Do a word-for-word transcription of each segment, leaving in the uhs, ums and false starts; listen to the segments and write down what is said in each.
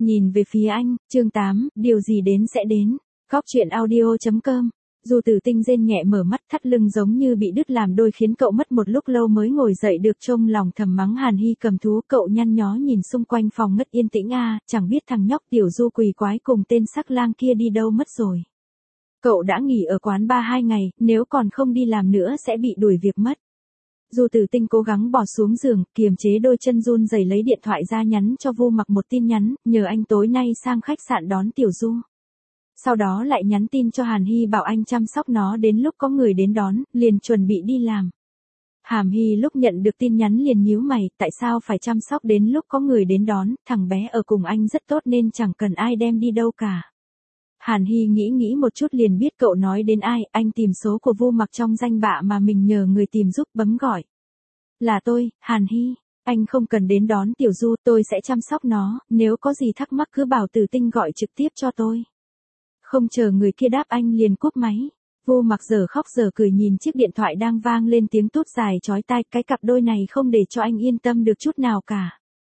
Nhìn về phía anh, chương tám, điều gì đến sẽ đến. Góc truyện audio chấm com. Du Tử Tinh rên nhẹ mở mắt, thắt lưng giống như bị đứt làm đôi khiến cậu mất một lúc lâu mới ngồi dậy được, trông lòng thầm mắng Hàn Hy cầm thú. Cậu nhăn nhó nhìn xung quanh phòng ngất yên tĩnh, a, chẳng biết thằng nhóc Tiểu Du quỷ quái cùng tên sắc lang kia đi đâu mất rồi. Cậu đã nghỉ ở quán bar hai ngày, nếu còn không đi làm nữa sẽ bị đuổi việc mất. Du Tử Tinh cố gắng bò xuống giường, kiềm chế đôi chân run rẩy lấy điện thoại ra nhắn cho Vu Mặc một tin nhắn, nhờ anh tối nay sang khách sạn đón Tiểu Du. Sau đó lại nhắn tin cho Hàn Hy bảo anh chăm sóc nó đến lúc có người đến đón, liền chuẩn bị đi làm. Hàm Hy lúc nhận được tin nhắn liền nhíu mày, tại sao phải chăm sóc đến lúc có người đến đón, thằng bé ở cùng anh rất tốt nên chẳng cần ai đem đi đâu cả. Hàn Hy nghĩ nghĩ một chút liền biết cậu nói đến ai, anh tìm số của Vu Mặc trong danh bạ mà mình nhờ người tìm giúp, bấm gọi. Là tôi, Hàn Hy, anh không cần đến đón Tiểu Du, tôi sẽ chăm sóc nó, nếu có gì thắc mắc cứ bảo Tử Tinh gọi trực tiếp cho tôi. Không chờ người kia đáp anh liền cúp máy. Vu Mặc giờ khóc giờ cười nhìn chiếc điện thoại đang vang lên tiếng tút dài chói tai, cái cặp đôi này không để cho anh yên tâm được chút nào cả.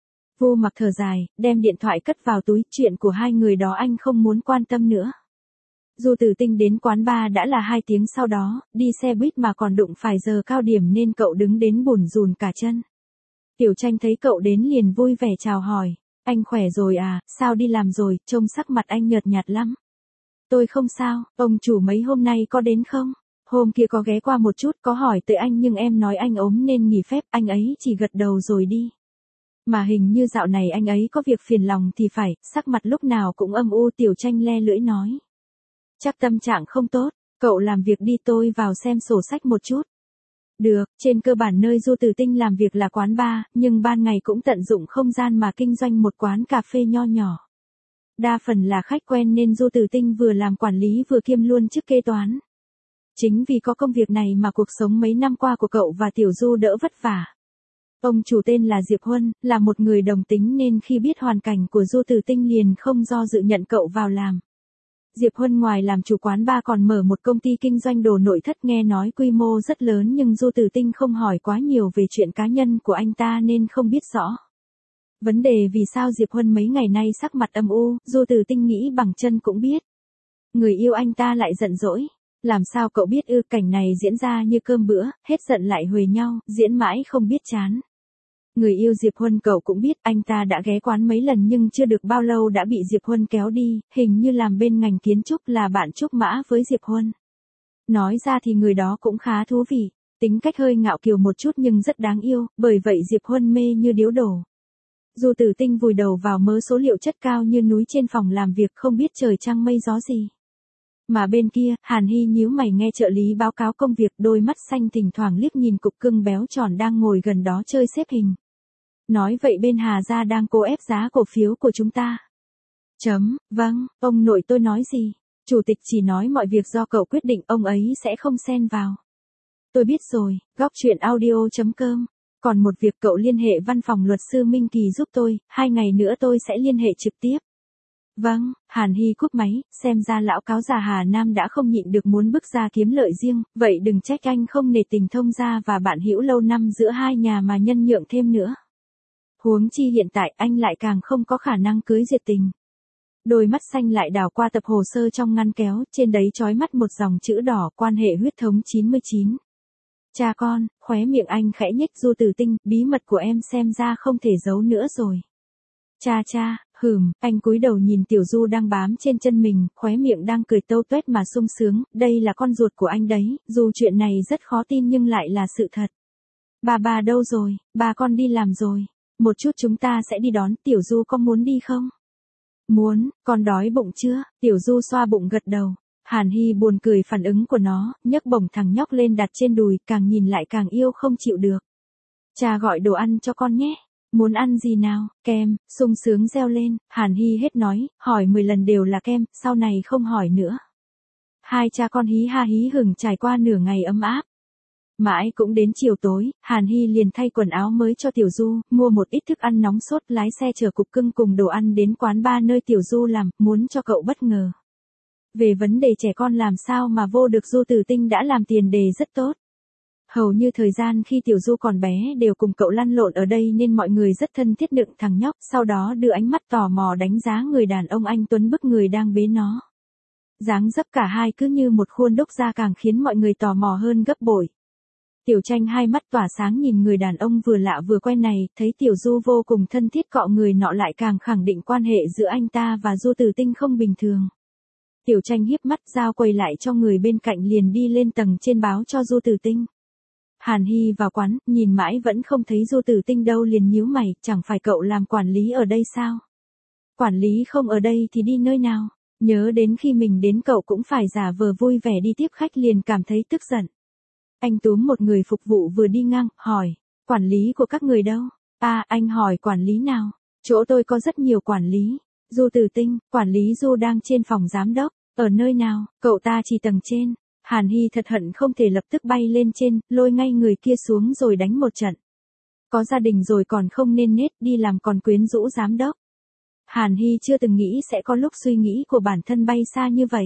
Vu Mặc thở dài, đem điện thoại cất vào túi, chuyện của hai người đó anh không muốn quan tâm nữa. Du Tử Tinh đến quán bar đã là hai tiếng sau đó, đi xe buýt mà còn đụng phải giờ cao điểm nên cậu đứng đến bủn rùn cả chân. Tiểu Tranh thấy cậu đến liền vui vẻ chào hỏi, anh khỏe rồi à, sao đi làm rồi, trông sắc mặt anh nhợt nhạt lắm. Tôi không sao, ông chủ mấy hôm nay có đến không? Hôm kia có ghé qua một chút, có hỏi tới anh nhưng em nói anh ốm nên nghỉ phép, anh ấy chỉ gật đầu rồi đi. Mà hình như dạo này anh ấy có việc phiền lòng thì phải, sắc mặt lúc nào cũng âm u. Tiểu Tranh le lưỡi nói. Chắc tâm trạng không tốt, cậu làm việc đi, tôi vào xem sổ sách một chút. Được, trên cơ bản nơi Du Tử Tinh làm việc là quán bar, nhưng ban ngày cũng tận dụng không gian mà kinh doanh một quán cà phê nho nhỏ. Đa phần là khách quen nên Du Tử Tinh vừa làm quản lý vừa kiêm luôn chức kế toán. Chính vì có công việc này mà cuộc sống mấy năm qua của cậu và Tiểu Du đỡ vất vả. Ông chủ tên là Diệp Huân, là một người đồng tính nên khi biết hoàn cảnh của Du Tử Tinh liền không do dự nhận cậu vào làm. Diệp Huân ngoài làm chủ quán bar còn mở một công ty kinh doanh đồ nội thất, nghe nói quy mô rất lớn nhưng Du Tử Tinh không hỏi quá nhiều về chuyện cá nhân của anh ta nên không biết rõ. Vấn đề vì sao Diệp Huân mấy ngày nay sắc mặt âm u, Du Tử Tinh nghĩ bằng chân cũng biết. Người yêu anh ta lại giận dỗi. Làm sao cậu biết ư, cảnh này diễn ra như cơm bữa, hết giận lại huề nhau, diễn mãi không biết chán. Người yêu Diệp Huân cậu cũng biết, anh ta đã ghé quán mấy lần nhưng chưa được bao lâu đã bị Diệp Huân kéo đi, hình như làm bên ngành kiến trúc, là bạn trúc mã với Diệp Huân. Nói ra thì người đó cũng khá thú vị, tính cách hơi ngạo kiều một chút nhưng rất đáng yêu, bởi vậy Diệp Huân mê như điếu đổ. Du Tử Tinh vùi đầu vào mớ số liệu chất cao như núi trên phòng làm việc, không biết trời trăng mây gió gì. Mà bên kia, Hàn Hy nhíu mày nghe trợ lý báo cáo công việc, đôi mắt xanh thỉnh thoảng liếc nhìn cục cưng béo tròn đang ngồi gần đó chơi xếp hình. Nói vậy bên Hà gia đang cố ép giá cổ phiếu của chúng ta. Chấm, vâng, ông nội tôi nói gì? Chủ tịch chỉ nói mọi việc do cậu quyết định, ông ấy sẽ không xen vào. Tôi biết rồi, góc truyện audio chấm com. Còn một việc, cậu liên hệ văn phòng luật sư Minh Kỳ giúp tôi, hai ngày nữa tôi sẽ liên hệ trực tiếp. Vâng, Hàn Hy cúp máy, xem ra lão cáo già Hà Nam đã không nhịn được muốn bước ra kiếm lợi riêng, vậy đừng trách anh không nể tình thông gia và bạn hữu lâu năm giữa hai nhà mà nhân nhượng thêm nữa. Huống chi hiện tại anh lại càng không có khả năng cưới Diệt Tình. Đôi mắt xanh lại đảo qua tập hồ sơ trong ngăn kéo, trên đấy chói mắt một dòng chữ đỏ, quan hệ huyết thống chín mươi chín. Cha con, khóe miệng anh khẽ nhếch. Du Tử Tinh, bí mật của em xem ra không thể giấu nữa rồi. Cha cha, hừm, anh cúi đầu nhìn Tiểu Du đang bám trên chân mình, khóe miệng đang cười tâu tuét mà sung sướng, đây là con ruột của anh đấy, dù chuyện này rất khó tin nhưng lại là sự thật. Bà bà đâu rồi, bà con đi làm rồi, một chút chúng ta sẽ đi đón, Tiểu Du có muốn đi không? Muốn, con đói bụng chưa? Tiểu Du xoa bụng gật đầu. Hàn Hy buồn cười phản ứng của nó, nhấc bổng thằng nhóc lên đặt trên đùi, càng nhìn lại càng yêu không chịu được. Cha gọi đồ ăn cho con nhé. Muốn ăn gì nào? Kem, sung sướng reo lên. Hàn Hy hết nói, hỏi mười lần đều là kem, sau này không hỏi nữa. Hai cha con hí ha hí hửng trải qua nửa ngày ấm áp. Mãi cũng đến chiều tối, Hàn Hy liền thay quần áo mới cho Tiểu Du, mua một ít thức ăn nóng sốt, lái xe chở cục cưng cùng đồ ăn đến quán bar nơi Tiểu Du làm, muốn cho cậu bất ngờ. Về vấn đề trẻ con làm sao mà vô được, Du Tử Tinh đã làm tiền đề rất tốt. Hầu như thời gian khi Tiểu Du còn bé đều cùng cậu lăn lộn ở đây nên mọi người rất thân thiết đựng thằng nhóc, sau đó đưa ánh mắt tò mò đánh giá người đàn ông anh tuấn bức người đang bế nó. Dáng dấp cả hai cứ như một khuôn đúc ra càng khiến mọi người tò mò hơn gấp bội. Tiểu Tranh hai mắt tỏa sáng nhìn người đàn ông vừa lạ vừa quen này, thấy Tiểu Du vô cùng thân thiết cọ người nọ lại càng khẳng định quan hệ giữa anh ta và Du Tử Tinh không bình thường. Tiểu Tranh hiếp mắt giao quầy lại cho người bên cạnh liền đi lên tầng trên báo cho Du Tử Tinh. Hàn Hy vào quán, nhìn mãi vẫn không thấy Du Tử Tinh đâu liền nhíu mày, chẳng phải cậu làm quản lý ở đây sao? Quản lý không ở đây thì đi nơi nào? Nhớ đến khi mình đến cậu cũng phải giả vờ vui vẻ đi tiếp khách liền cảm thấy tức giận. Anh túm một người phục vụ vừa đi ngang, hỏi, quản lý của các người đâu? À, anh hỏi quản lý nào? Chỗ tôi có rất nhiều quản lý. Du Tử Tinh, quản lý Du đang trên phòng giám đốc, ở nơi nào? Cậu ta chỉ tầng trên. Hàn Hy thật hận không thể lập tức bay lên trên, lôi ngay người kia xuống rồi đánh một trận. Có gia đình rồi còn không nên nết, đi làm còn quyến rũ giám đốc. Hàn Hy chưa từng nghĩ sẽ có lúc suy nghĩ của bản thân bay xa như vậy.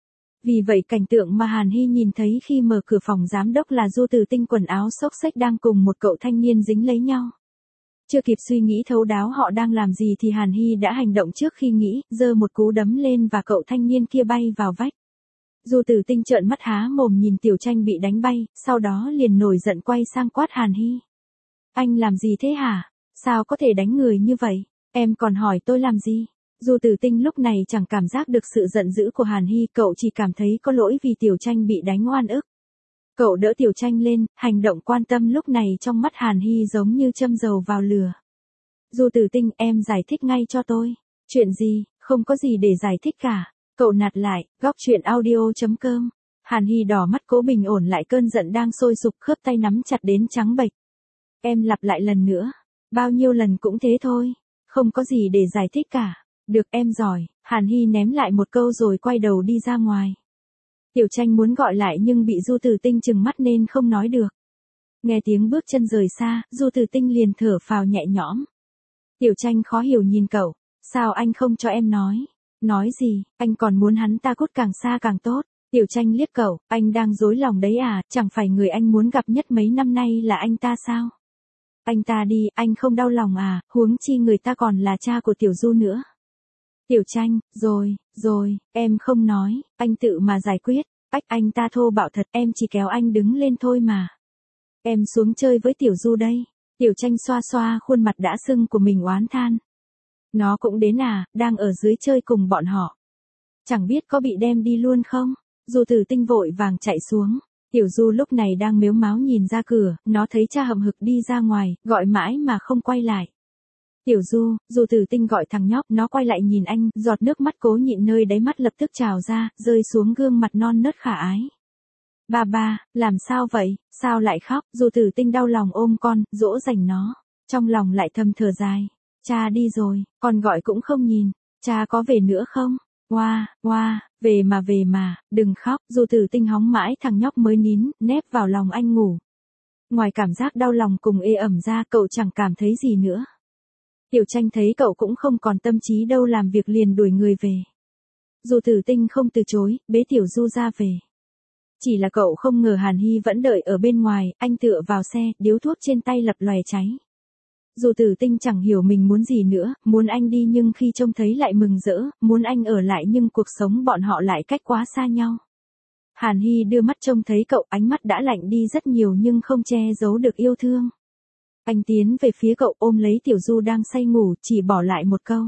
Vì vậy cảnh tượng mà Hàn Hy nhìn thấy khi mở cửa phòng giám đốc là Du Tử Tinh quần áo xốc xếch đang cùng một cậu thanh niên dính lấy nhau. Chưa kịp suy nghĩ thấu đáo họ đang làm gì thì Hàn Hy đã hành động trước khi nghĩ, giơ một cú đấm lên và cậu thanh niên kia bay vào vách. Du Tử Tinh trợn mắt há mồm nhìn Tiểu Tranh bị đánh bay, sau đó liền nổi giận quay sang quát Hàn Hy. Anh làm gì thế hả? Sao có thể đánh người như vậy? Em còn hỏi tôi làm gì? Du Tử Tinh lúc này chẳng cảm giác được sự giận dữ của Hàn Hy, cậu chỉ cảm thấy có lỗi vì Tiểu Tranh bị đánh oan ức. Cậu đỡ Tiểu Tranh lên, hành động quan tâm lúc này trong mắt Hàn Hy giống như châm dầu vào lửa. Du Tử Tinh, em giải thích ngay cho tôi. Chuyện gì? Không có gì để giải thích cả. Cậu nạt lại, góc chuyện audio chấm com. Hàn Hy đỏ mắt cố bình ổn lại cơn giận đang sôi sục, khớp tay nắm chặt đến trắng bệch. Em lặp lại lần nữa. Bao nhiêu lần cũng thế thôi. Không có gì để giải thích cả. Được, em giỏi. Hàn Hy ném lại một câu rồi quay đầu đi ra ngoài. Tiểu Tranh muốn gọi lại nhưng bị Du Tử Tinh trừng mắt nên không nói được. Nghe tiếng bước chân rời xa, Du Tử Tinh liền thở phào nhẹ nhõm. Tiểu Tranh khó hiểu nhìn cậu. Sao anh không cho em nói? Nói gì, anh còn muốn hắn ta cút càng xa càng tốt. Tiểu Tranh liếc cậu, anh đang dối lòng đấy à, chẳng phải người anh muốn gặp nhất mấy năm nay là anh ta sao? Anh ta đi, anh không đau lòng à, huống chi người ta còn là cha của Tiểu Du nữa. Tiểu Tranh, rồi, rồi, em không nói, anh tự mà giải quyết. Ách, anh ta thô bạo thật, em chỉ kéo anh đứng lên thôi mà. Em xuống chơi với Tiểu Du đây. Tiểu Tranh xoa xoa khuôn mặt đã sưng của mình oán than. Nó cũng đến à, đang ở dưới chơi cùng bọn họ. Chẳng biết có bị đem đi luôn không? Du Tử Tinh vội vàng chạy xuống. Tiểu Du lúc này đang mếu máo nhìn ra cửa, nó thấy cha hậm hực đi ra ngoài, gọi mãi mà không quay lại. Tiểu Du, Du Tử Tinh gọi thằng nhóc, nó quay lại nhìn anh, giọt nước mắt cố nhịn nơi đáy mắt lập tức trào ra, rơi xuống gương mặt non nớt khả ái. Ba ba, làm sao vậy, sao lại khóc? Du Tử Tinh đau lòng ôm con, dỗ dành nó, trong lòng lại thầm thở dài. Cha đi rồi, con gọi cũng không nhìn, cha có về nữa không? Oa, oa, về mà về mà, đừng khóc. Du Tử Tinh hóng mãi thằng nhóc mới nín, nép vào lòng anh ngủ. Ngoài cảm giác đau lòng cùng ê ẩm ra, cậu chẳng cảm thấy gì nữa. Tiểu Tranh thấy cậu cũng không còn tâm trí đâu làm việc liền đuổi người về. Du Tử Tinh không từ chối, bế Tiểu Du ra về. Chỉ là cậu không ngờ Hàn Hy vẫn đợi ở bên ngoài, anh tựa vào xe, điếu thuốc trên tay lập lòe cháy. Du Tử Tinh chẳng hiểu mình muốn gì nữa, muốn anh đi nhưng khi trông thấy lại mừng rỡ, muốn anh ở lại nhưng cuộc sống bọn họ lại cách quá xa nhau. Hàn Hy đưa mắt trông thấy cậu, ánh mắt đã lạnh đi rất nhiều nhưng không che giấu được yêu thương. Anh tiến về phía cậu ôm lấy Tiểu Du đang say ngủ, chỉ bỏ lại một câu.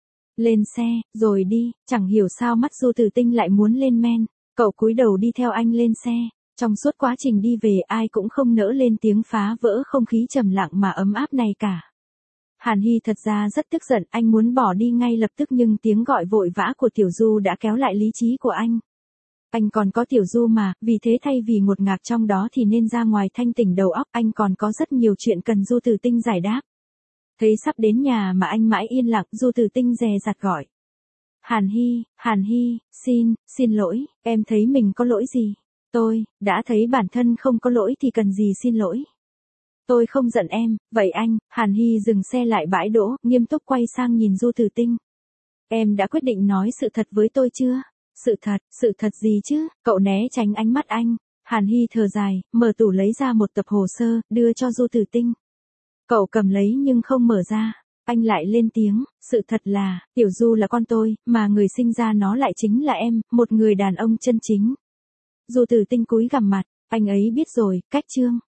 Lên xe, rồi đi, chẳng hiểu sao mắt Du Tử Tinh lại muốn lên men. Cậu cúi đầu đi theo anh lên xe. Trong suốt quá trình đi về ai cũng không nỡ lên tiếng phá vỡ không khí trầm lặng mà ấm áp này cả. Hàn Hy thật ra rất tức giận, anh muốn bỏ đi ngay lập tức nhưng tiếng gọi vội vã của Tiểu Du đã kéo lại lý trí của anh. Anh còn có Tiểu Du mà, vì thế thay vì ngột ngạt trong đó thì nên ra ngoài thanh tỉnh đầu óc, anh còn có rất nhiều chuyện cần Du Tử Tinh giải đáp. Thấy sắp đến nhà mà anh mãi yên lặng, Du Tử Tinh dè dặt gọi. Hàn Hy, Hàn Hy, xin, xin lỗi, em thấy mình có lỗi gì? Tôi, đã thấy bản thân không có lỗi thì cần gì xin lỗi. Tôi không giận em, vậy anh. Hàn Hy dừng xe lại bãi đỗ, nghiêm túc quay sang nhìn Du Tử Tinh. Em đã quyết định nói sự thật với tôi chưa? Sự thật, sự thật gì chứ? Cậu né tránh ánh mắt anh. Hàn Hy thở dài, mở tủ lấy ra một tập hồ sơ, đưa cho Du Tử Tinh. Cậu cầm lấy nhưng không mở ra. Anh lại lên tiếng, sự thật là, Tiểu Du là con tôi, mà người sinh ra nó lại chính là em, một người đàn ông chân chính. Du Tử Tinh cúi gằm mặt, anh ấy biết rồi, cách chương.